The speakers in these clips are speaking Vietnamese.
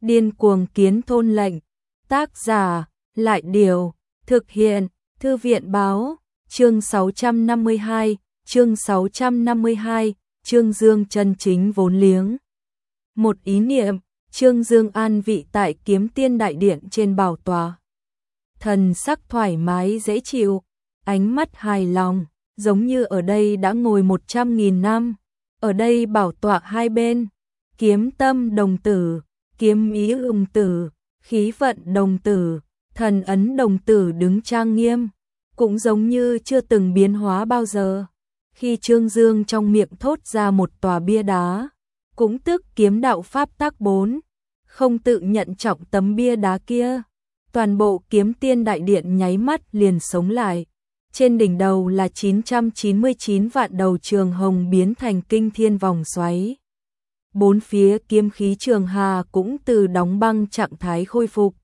Điên cuồng kiến thôn lệnh. Tác giả, Lại Điều, thực hiện, Thư viện Báo, chương 652, Trương Dương chân chính vốn liếng. Một ý niệm, Trương Dương an vị tại Kiếm Tiên Đại Điện trên bảo tọa. Thần sắc thoải mái dễ chịu, ánh mắt hài lòng, giống như ở đây đã ngồi 100.000 năm. Ở đây bảo tọa hai bên, kiếm tâm đồng tử, kiếm ý đồng tử, khí vận đồng tử, thần ấn đồng tử đứng trang nghiêm, cũng giống như chưa từng biến hóa bao giờ. Khi Trương Dương trong miệng thốt ra một tòa bia đá, cũng tức kiếm đạo pháp tác 4, không tự nhận trọng tấm bia đá kia. Toàn bộ Kiếm Tiên Đại Điện nháy mắt liền sống lại. Trên đỉnh đầu là 999 vạn đầu trường hồng biến thành kinh thiên vòng xoáy. Bốn phía kiếm khí trường hà cũng từ đóng băng trạng thái khôi phục.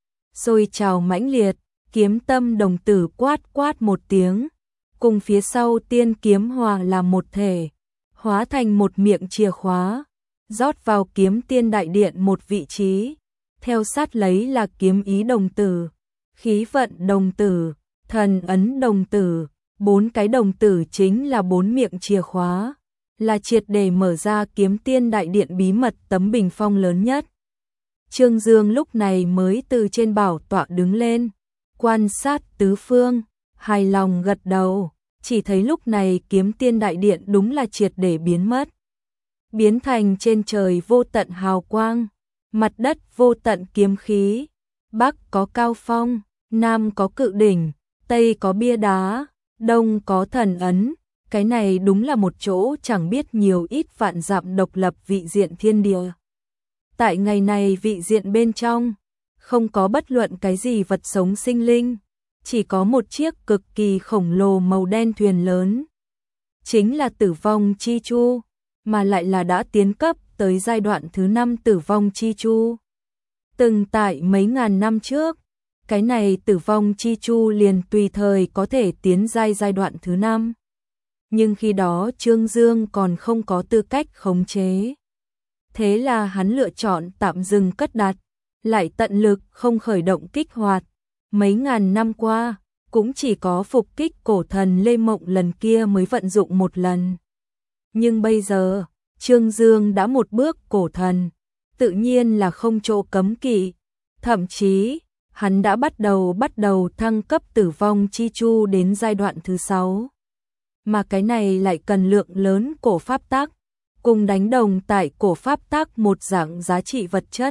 Sôi trào mãnh liệt, kiếm tâm đồng tử quát quát một tiếng, cùng phía sau tiên kiếm hòa làm một thể, hóa thành một miệng chìa khóa, rót vào Kiếm Tiên Đại Điện một vị trí. Theo sát lấy là kiếm ý đồng tử, khí vận đồng tử, thần ấn đồng tử, 4 cái đồng tử chính là 4 miệng chìa khóa, là triệt để mở ra Kiếm Tiên Đại Điện bí mật tấm bình phong lớn nhất. Trương Dương lúc này mới từ trên bảo tọa đứng lên, quan sát tứ phương, hài lòng gật đầu, chỉ thấy lúc này Kiếm Tiên Đại Điện đúng là triệt để biến mất, biến thành trên trời vô tận hào quang. Mặt đất vô tận kiếm khí, Bắc có cao phong, Nam có cự đỉnh, Tây có bia đá, Đông có thần ấn. Cái này đúng là một chỗ chẳng biết nhiều ít vạn dặm độc lập vị diện thiên địa. Tại ngày này vị diện bên trong, không có bất luận cái gì vật sống sinh linh, chỉ có một chiếc cực kỳ khổng lồ màu đen thuyền lớn. Chính là Tử Vong Chi Chu, mà lại là đã tiến cấp tới giai đoạn thứ 5 Tử Vong Chi Chu. Từng tại mấy ngàn năm trước, cái này Tử Vong Chi Chu liền tùy thời có thể tiến giai đoạn thứ 5. Nhưng khi đó Trương Dương còn không có tư cách khống chế. Thế là hắn lựa chọn tạm dừng cất đặt, lại tận lực không khởi động kích hoạt. Mấy ngàn năm qua, cũng chỉ có phục kích cổ thần Lê Mộng lần kia mới vận dụng một lần. Nhưng bây giờ, Trương Dương đã một bước cổ thần, tự nhiên là không chỗ cấm kỵ, thậm chí hắn đã bắt đầu thăng cấp Tử Vong Chi Chu đến giai đoạn thứ 6. Mà cái này lại cần lượng lớn cổ pháp tác, cùng đánh đồng tại cổ pháp tác một dạng giá trị vật chất.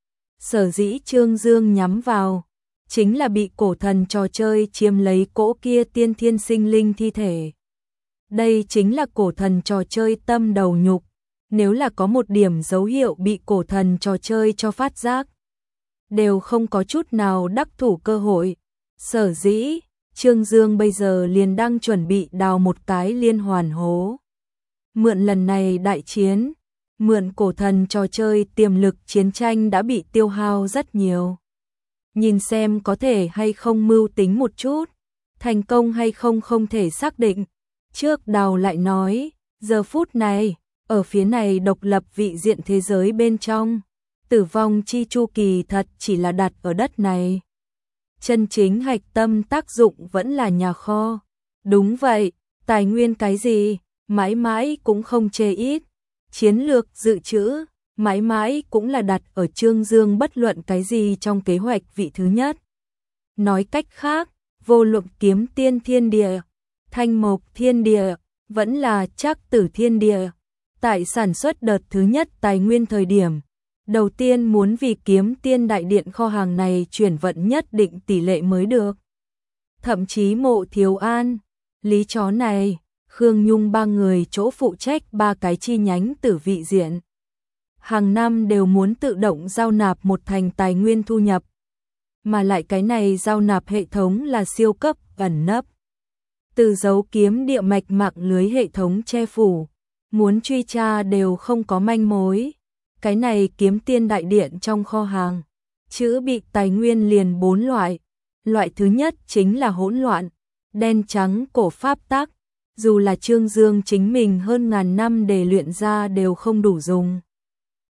Sở dĩ Trương Dương nhắm vào, chính là bị cổ thần trò chơi chiếm lấy cỗ kia tiên thiên sinh linh thi thể. Đây chính là cổ thần trò chơi tâm đầu nhục. Nếu là có một điểm dấu hiệu bị cổ thần trò chơi cho phát giác, đều không có chút nào đắc thủ cơ hội. Sở dĩ, Trương Dương bây giờ liền đang chuẩn bị đào một cái liên hoàn hố. Mượn lần này đại chiến, mượn cổ thần trò chơi tiềm lực chiến tranh đã bị tiêu hao rất nhiều. Nhìn xem có thể hay không mưu tính một chút, thành công hay không không thể xác định. Trước đào lại nói, giờ phút này, ở phía này độc lập vị diện thế giới bên trong, Tử Vong Chi Chu kỳ thật chỉ là đặt ở đất này. Chân chính hạch tâm tác dụng vẫn là nhà kho. Đúng vậy, tài nguyên cái gì, mãi mãi cũng không chê ít. Chiến lược dự trữ, mãi mãi cũng là đặt ở Trương Dương bất luận cái gì trong kế hoạch vị thứ nhất. Nói cách khác, vô luận Kiếm Tiên thiên địa, Thanh Mộc thiên địa, vẫn là Trác Tử thiên địa. Tại sản xuất đợt thứ nhất tài nguyên thời điểm, đầu tiên muốn vì Kiếm Tiên Đại Điện kho hàng này chuyển vận nhất định tỷ lệ mới được. Thậm chí Mộ Thiếu An, Lý Chó này, Khương Nhung ba người chỗ phụ trách 3 cái chi nhánh tử vị diện. Hàng năm đều muốn tự động giao nạp một thành tài nguyên thu nhập. Mà lại cái này giao nạp hệ thống là siêu cấp ẩn nấp. Từ dấu kiếm địa mạch mạng lưới hệ thống che phủ, muốn truy tra đều không có manh mối. Cái này Kiếm Tiên Đại Điện trong kho hàng, chữ bị tài nguyên liền 4 loại. Loại thứ nhất chính là hỗn loạn, đen trắng cổ pháp tác. Dù là Trương Dương chính mình hơn ngàn năm để luyện ra đều không đủ dùng.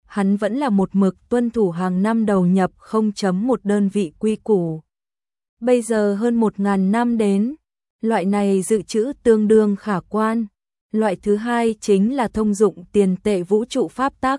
hắn vẫn là một mực tuân thủ hàng năm đầu nhập 0.1 đơn vị quy củ. Bây giờ hơn 1.000 năm đến, loại này dự trữ tương đương khả quan. Loại thứ hai chính là thông dụng tiền tệ vũ trụ pháp tắc.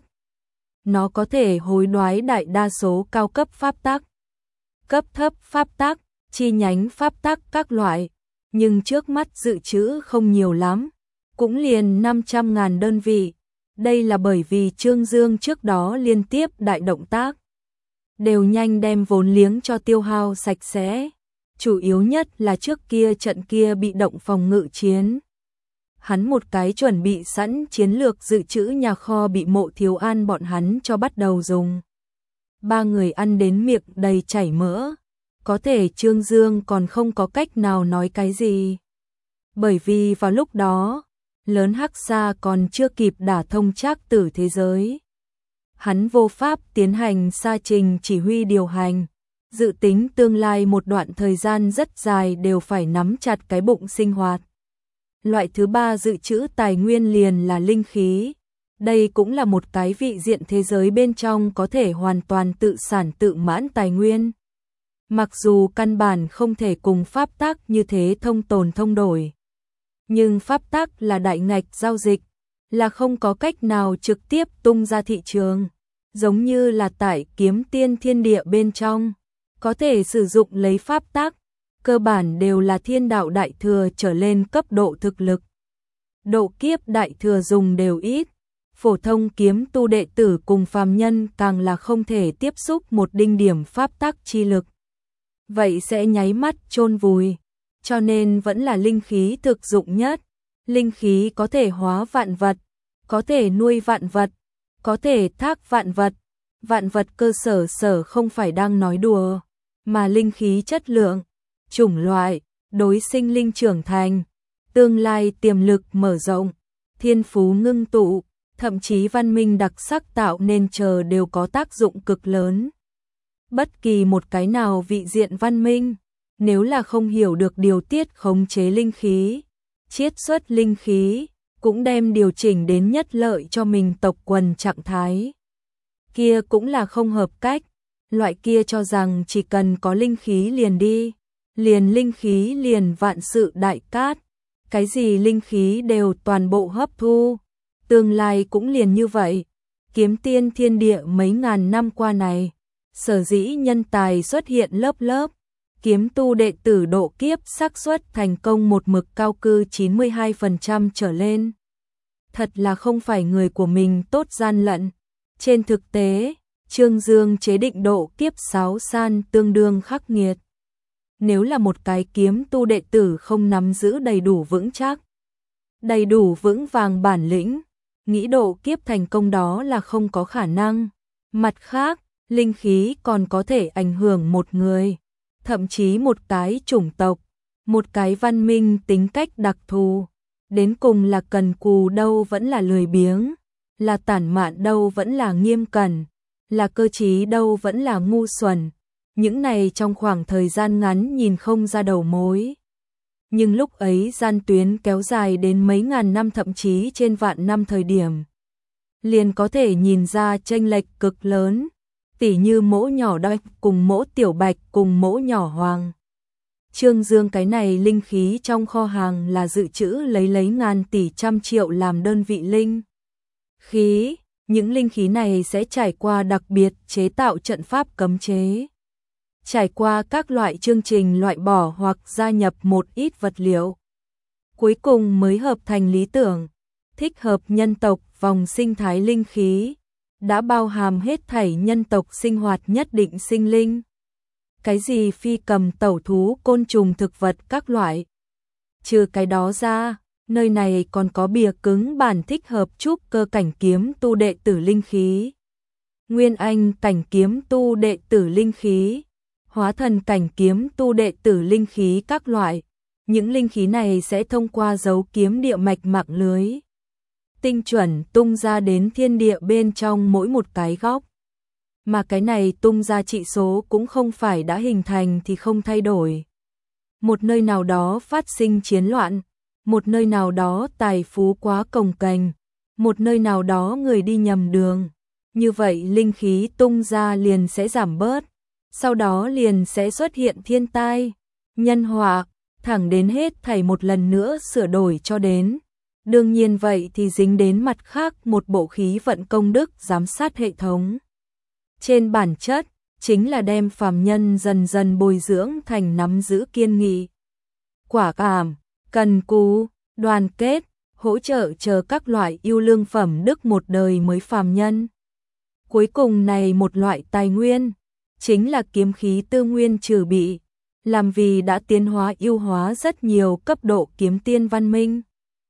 Nó có thể hối đoái đại đa số cao cấp pháp tắc, cấp thấp pháp tắc, chi nhánh pháp tắc các loại, nhưng trước mắt dự trữ không nhiều lắm, cũng liền 500.000 đơn vị. Đây là bởi vì Trương Dương trước đó liên tiếp đại động tác, đều nhanh đem vốn liếng cho tiêu hao sạch sẽ. Chủ yếu nhất là trước kia trận kia bị động phòng ngự chiến. Hắn một cái chuẩn bị sẵn chiến lược dự trữ nhà kho bị Mộ Thiếu An bọn hắn cho bắt đầu dùng. Ba người ăn đến miệng đầy chảy mỡ, có thể Trương Dương còn không có cách nào nói cái gì. Bởi vì vào lúc đó, lớn Hắc Sa còn chưa kịp đả thông trác tử thế giới. Hắn vô pháp tiến hành xa trình chỉ huy điều hành, dự tính tương lai một đoạn thời gian rất dài đều phải nắm chặt cái bụng sinh hoạt. Loại thứ ba dự trữ tài nguyên liền là linh khí. Đây cũng là một cái vị diện thế giới bên trong có thể hoàn toàn tự sản tự mãn tài nguyên. Mặc dù căn bản không thể cùng pháp tắc như thế thông tồn thông đổi, nhưng pháp tắc là đại ngạch giao dịch, là không có cách nào trực tiếp tung ra thị trường. Giống như là tại Kiếm Tiên thiên địa bên trong, có thể sử dụng lấy pháp tắc, cơ bản đều là thiên đạo đại thừa trở lên cấp độ thực lực. Độ kiếp đại thừa dùng đều ít, phổ thông kiếm tu đệ tử cùng phàm nhân càng là không thể tiếp xúc một đinh điểm pháp tắc chi lực. Vậy sẽ nháy mắt chôn vùi, cho nên vẫn là linh khí thực dụng nhất. Linh khí có thể hóa vạn vật, có thể nuôi vạn vật, có thể thác vạn vật. Vạn vật cơ sở không phải đang nói đùa, mà linh khí chất lượng, chủng loại, đối sinh linh trưởng thành, tương lai tiềm lực mở rộng, thiên phú ngưng tụ, thậm chí văn minh đặc sắc tạo nên chờ đều có tác dụng cực lớn. Bất kỳ một cái nào vị diện văn minh, nếu là không hiểu được điều tiết khống chế linh khí, chiết xuất linh khí, cũng đem điều chỉnh đến nhất lợi cho mình tộc quần trạng thái, kia cũng là không hợp cách. Loại kia cho rằng chỉ cần có linh khí liền đi, liền linh khí liền vạn sự đại cát, cái gì linh khí đều toàn bộ hấp thu, tương lai cũng liền như vậy. Kiếm Tiên thiên địa mấy ngàn năm qua này, sở dĩ nhân tài xuất hiện lớp lớp, kiếm tu đệ tử độ kiếp xác suất thành công một mực cao cư 92% trở lên. Thật là không phải người của mình tốt gian lận. Trên thực tế, Trương Dương chế định độ kiếp 6 san tương đương khắc nghiệt. Nếu là một cái kiếm tu đệ tử không nắm giữ đầy đủ vững chắc, đầy đủ vững vàng bản lĩnh, nghĩ độ kiếp thành công đó là không có khả năng. Mặt khác, linh khí còn có thể ảnh hưởng một người, thậm chí một cái chủng tộc, một cái văn minh tính cách đặc thù. Đến cùng là cần cù đâu vẫn là lười biếng, là tản mạn đâu vẫn là nghiêm cẩn, là cơ trí đâu vẫn là ngu xuẩn. Những này trong khoảng thời gian ngắn nhìn không ra đầu mối. Nhưng lúc ấy gian tuyến kéo dài đến mấy ngàn năm thậm chí trên vạn năm thời điểm, liền có thể nhìn ra chênh lệch cực lớn, tỉ như mỗ nhỏ Đạch cùng mỗ tiểu Bạch cùng mỗ nhỏ Hoàng. Trương Dương cái này linh khí trong kho hàng là dự trữ lấy ngàn tỷ trăm triệu làm đơn vị linh khí, những linh khí này sẽ trải qua đặc biệt chế tạo trận pháp cấm chế, trải qua các loại chương trình loại bỏ hoặc gia nhập một ít vật liệu, cuối cùng mới hợp thành lý tưởng, thích hợp nhân tộc vòng sinh thái linh khí, đã bao hàm hết thảy nhân tộc sinh hoạt nhất định sinh linh. Cái gì phi cầm tẩu thú côn trùng thực vật các loại. Trừ cái đó ra, nơi này còn có bìa cứng bản thích hợp trúc cơ cảnh kiếm tu đệ tử linh khí, nguyên anh cảnh kiếm tu đệ tử linh khí, hóa thần cảnh kiếm tu đệ tử linh khí các loại. Những linh khí này sẽ thông qua dấu kiếm địa mạch mạng lưới, tinh chuẩn tung ra đến thiên địa bên trong mỗi một cái góc. Mà cái này tung ra trị số cũng không phải đã hình thành thì không thay đổi. Một nơi nào đó phát sinh chiến loạn, một nơi nào đó tài phú quá cồng kềnh, một nơi nào đó người đi nhầm đường. như vậy linh khí tung ra liền sẽ giảm bớt, sau đó liền sẽ xuất hiện thiên tai, nhân họa, thẳng đến hết thảy một lần nữa sửa đổi cho đến. Đương nhiên vậy thì dính đến mặt khác một bộ khí vận công đức giám sát hệ thống. Trên bản chất, chính là đem phàm nhân dần dần bồi dưỡng thành nắm giữ kiên nghị, quả cảm, cần cù, đoàn kết, hỗ trợ chờ các loại yêu lương phẩm đức một đời mới phàm nhân. Cuối cùng này một loại tài nguyên, chính là kiếm khí tư nguyên trừ bị, làm vì đã tiến hóa yêu hóa rất nhiều cấp độ kiếm tiên văn minh.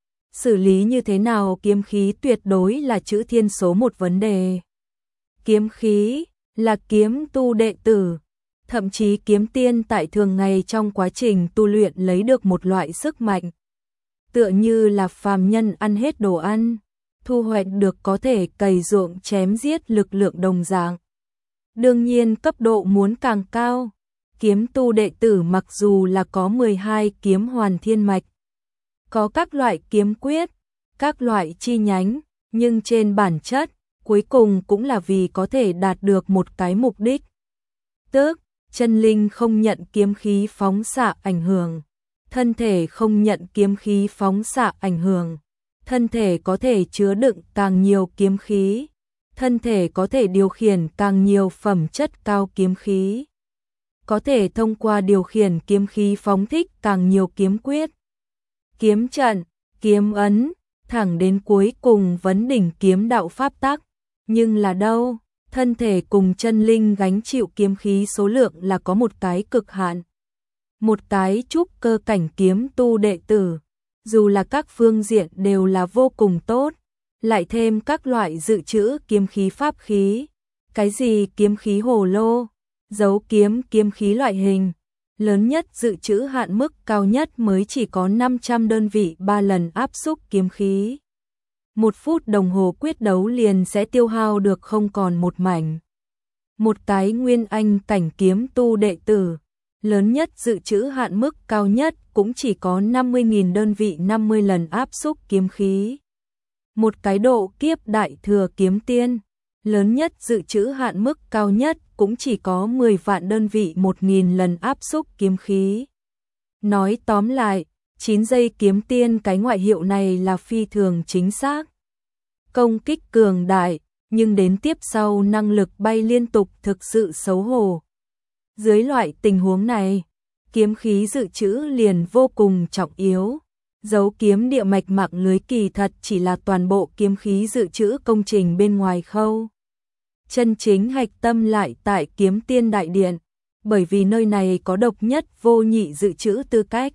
Xử lý như thế nào kiếm khí tuyệt đối là chữ thiên số một vấn đề. Kiếm khí là kiếm tu đệ tử, thậm chí kiếm tiên tại thường ngày trong quá trình tu luyện lấy được một loại sức mạnh. Tựa như là phàm nhân ăn hết đồ ăn, thu hoạch được có thể cày ruộng chém giết lực lượng đồng dạng. Đương nhiên cấp độ muốn càng cao, kiếm tu đệ tử mặc dù là có 12 kiếm hoàn thiên mạch, có các loại kiếm quyết, các loại chi nhánh, nhưng trên bản chất, cuối cùng cũng là vì có thể đạt được một cái mục đích. Tức, chân linh không nhận kiếm khí phóng xạ ảnh hưởng, thân thể không nhận kiếm khí phóng xạ ảnh hưởng, thân thể có thể chứa đựng càng nhiều kiếm khí, thân thể có thể điều khiển càng nhiều phẩm chất cao kiếm khí, có thể thông qua điều khiển kiếm khí phóng thích càng nhiều kiếm quyết, kiếm trận, kiếm ấn, thẳng đến cuối cùng vấn đỉnh kiếm đạo pháp tắc. Nhưng là đâu, thân thể cùng chân linh gánh chịu kiếm khí số lượng là có một cái cực hạn. Một cái trúc cơ cảnh kiếm tu đệ tử, dù là các phương diện đều là vô cùng tốt, lại thêm các loại dự trữ kiếm khí pháp khí, cái gì kiếm khí hồ lô, dấu kiếm kiếm khí loại hình, lớn nhất dự trữ hạn mức cao nhất mới chỉ có 500 đơn vị 3 lần áp xúc kiếm khí. 1 phút đồng hồ quyết đấu liền sẽ tiêu hao được không còn một mảnh. Một cái nguyên anh cảnh kiếm tu đệ tử, lớn nhất dự trữ hạn mức cao nhất cũng chỉ có 50.000 đơn vị 50 lần áp xúc kiếm khí. Một cái độ kiếp đại thừa kiếm tiên, lớn nhất dự trữ hạn mức cao nhất cũng chỉ có 10 vạn đơn vị 1.000 lần áp xúc kiếm khí. Nói tóm lại, 9 giây kiếm tiên cái ngoại hiệu này là phi thường chính xác. Công kích cường đại, nhưng đến tiếp sau năng lực bay liên tục thực sự xấu hổ. Dưới loại tình huống này, kiếm khí dự trữ liền vô cùng trọng yếu. Dấu kiếm địa mạch mạng lưới kỳ thật chỉ là toàn bộ kiếm khí dự trữ công trình bên ngoài khâu. Chân chính hạch tâm lại tại kiếm tiên đại điện, bởi vì nơi này có độc nhất vô nhị dự trữ tư cách.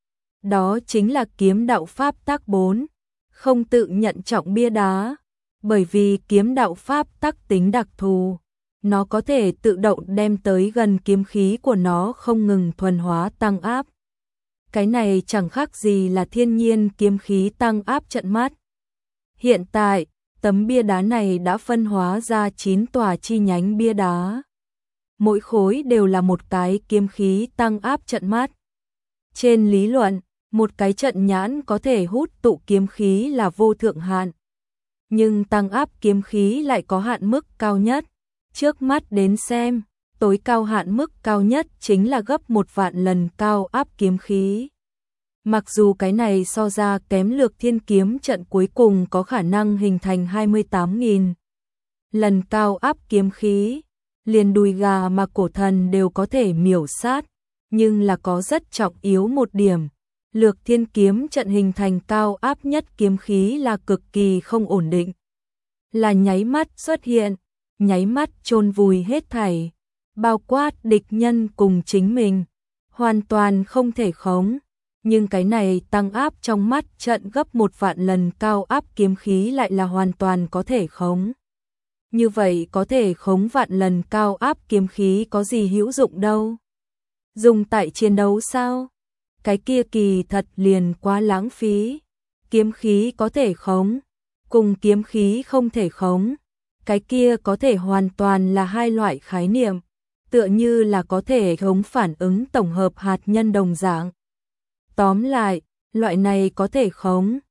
Đó chính là kiếm đạo pháp tắc 4, không tự nhận trọng bia đá, bởi vì kiếm đạo pháp tắc tính đặc thù, nó có thể tự động đem tới gần kiếm khí của nó không ngừng thuần hóa tăng áp. Cái này chẳng khác gì là thiên nhiên kiếm khí tăng áp trận mắt. Hiện tại, tấm bia đá này đã phân hóa ra 9 tòa chi nhánh bia đá. Mỗi khối đều là một cái kiếm khí tăng áp trận mắt. Trên lý luận, một cái trận nhãn có thể hút tụ kiếm khí là vô thượng hạn. Nhưng tăng áp kiếm khí lại có hạn mức cao nhất. Trước mắt đến xem, tối cao hạn mức cao nhất chính là gấp 1 vạn lần cao áp kiếm khí. Mặc dù cái này so ra kém Lược Thiên kiếm trận cuối cùng có khả năng hình thành 28.000 lần cao áp kiếm khí, liền đùi gà mà cổ thần đều có thể miểu sát, nhưng là có rất trọng yếu một điểm. Lược Thiên kiếm trận hình thành cao áp nhất kiếm khí là cực kỳ không ổn định. Là nháy mắt xuất hiện, nháy mắt chôn vùi hết thảy, bao quát địch nhân cùng chính mình, hoàn toàn không thể khống. Nhưng cái này tăng áp trong mắt trận gấp 1 vạn lần cao áp kiếm khí lại là hoàn toàn có thể khống. Như vậy có thể khống vạn lần cao áp kiếm khí có gì hữu dụng đâu? Dùng tại chiến đấu sao? Cái kia kỳ thật liền quá lãng phí. Kiếm khí có thể khống, cùng kiếm khí không thể khống, cái kia có thể hoàn toàn là hai loại khái niệm, tựa như là có thể khống phản ứng tổng hợp hạt nhân đồng dạng. Tóm lại, loại này có thể khống,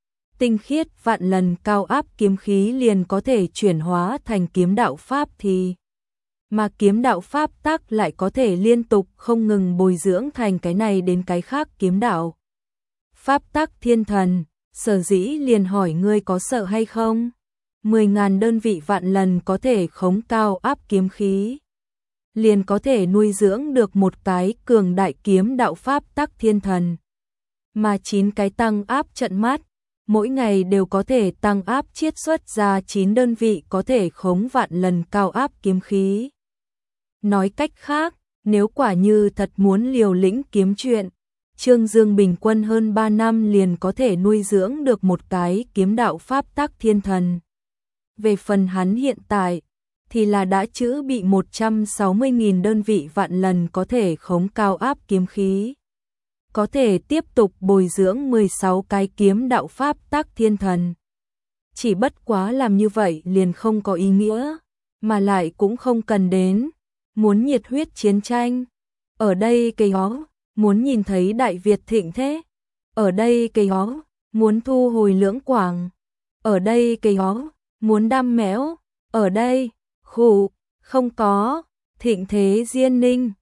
tinh khiết vạn lần cao áp kiếm khí liền có thể chuyển hóa thành kiếm đạo pháp thì mà kiếm đạo pháp tắc lại có thể liên tục không ngừng bồi dưỡng thành cái này đến cái khác kiếm đạo. Pháp tắc thiên thần, sở dĩ liền hỏi ngươi có sợ hay không? 10.000 đơn vị vạn lần có thể khống cao áp kiếm khí. Liền có thể nuôi dưỡng được một cái cường đại kiếm đạo pháp tắc thiên thần. Mà 9 cái tăng áp trận mát, mỗi ngày đều có thể tăng áp chiết xuất ra 9 đơn vị có thể khống vạn lần cao áp kiếm khí. Nói cách khác, nếu quả như thật muốn liều lĩnh kiếm chuyện, Trương Dương bình quân hơn 3 năm liền có thể nuôi dưỡng được một cái kiếm đạo pháp tắc thiên thần. Về phần hắn hiện tại, thì là đã chữ bị 160.000 đơn vị vạn lần có thể khống cao áp kiếm khí. Có thể tiếp tục bồi dưỡng 16 cái kiếm đạo pháp tắc thiên thần. Chỉ bất quá làm như vậy liền không có ý nghĩa, mà lại cũng không cần đến. Muốn nhiệt huyết chiến tranh, ở đây cây ó, muốn nhìn thấy Đại Việt thịnh thế, ở đây cây ó, muốn thu hồi Lưỡng Quảng, ở đây cây ó, muốn đam méo, ở đây, khủ, không có, thịnh thế Diên Ninh.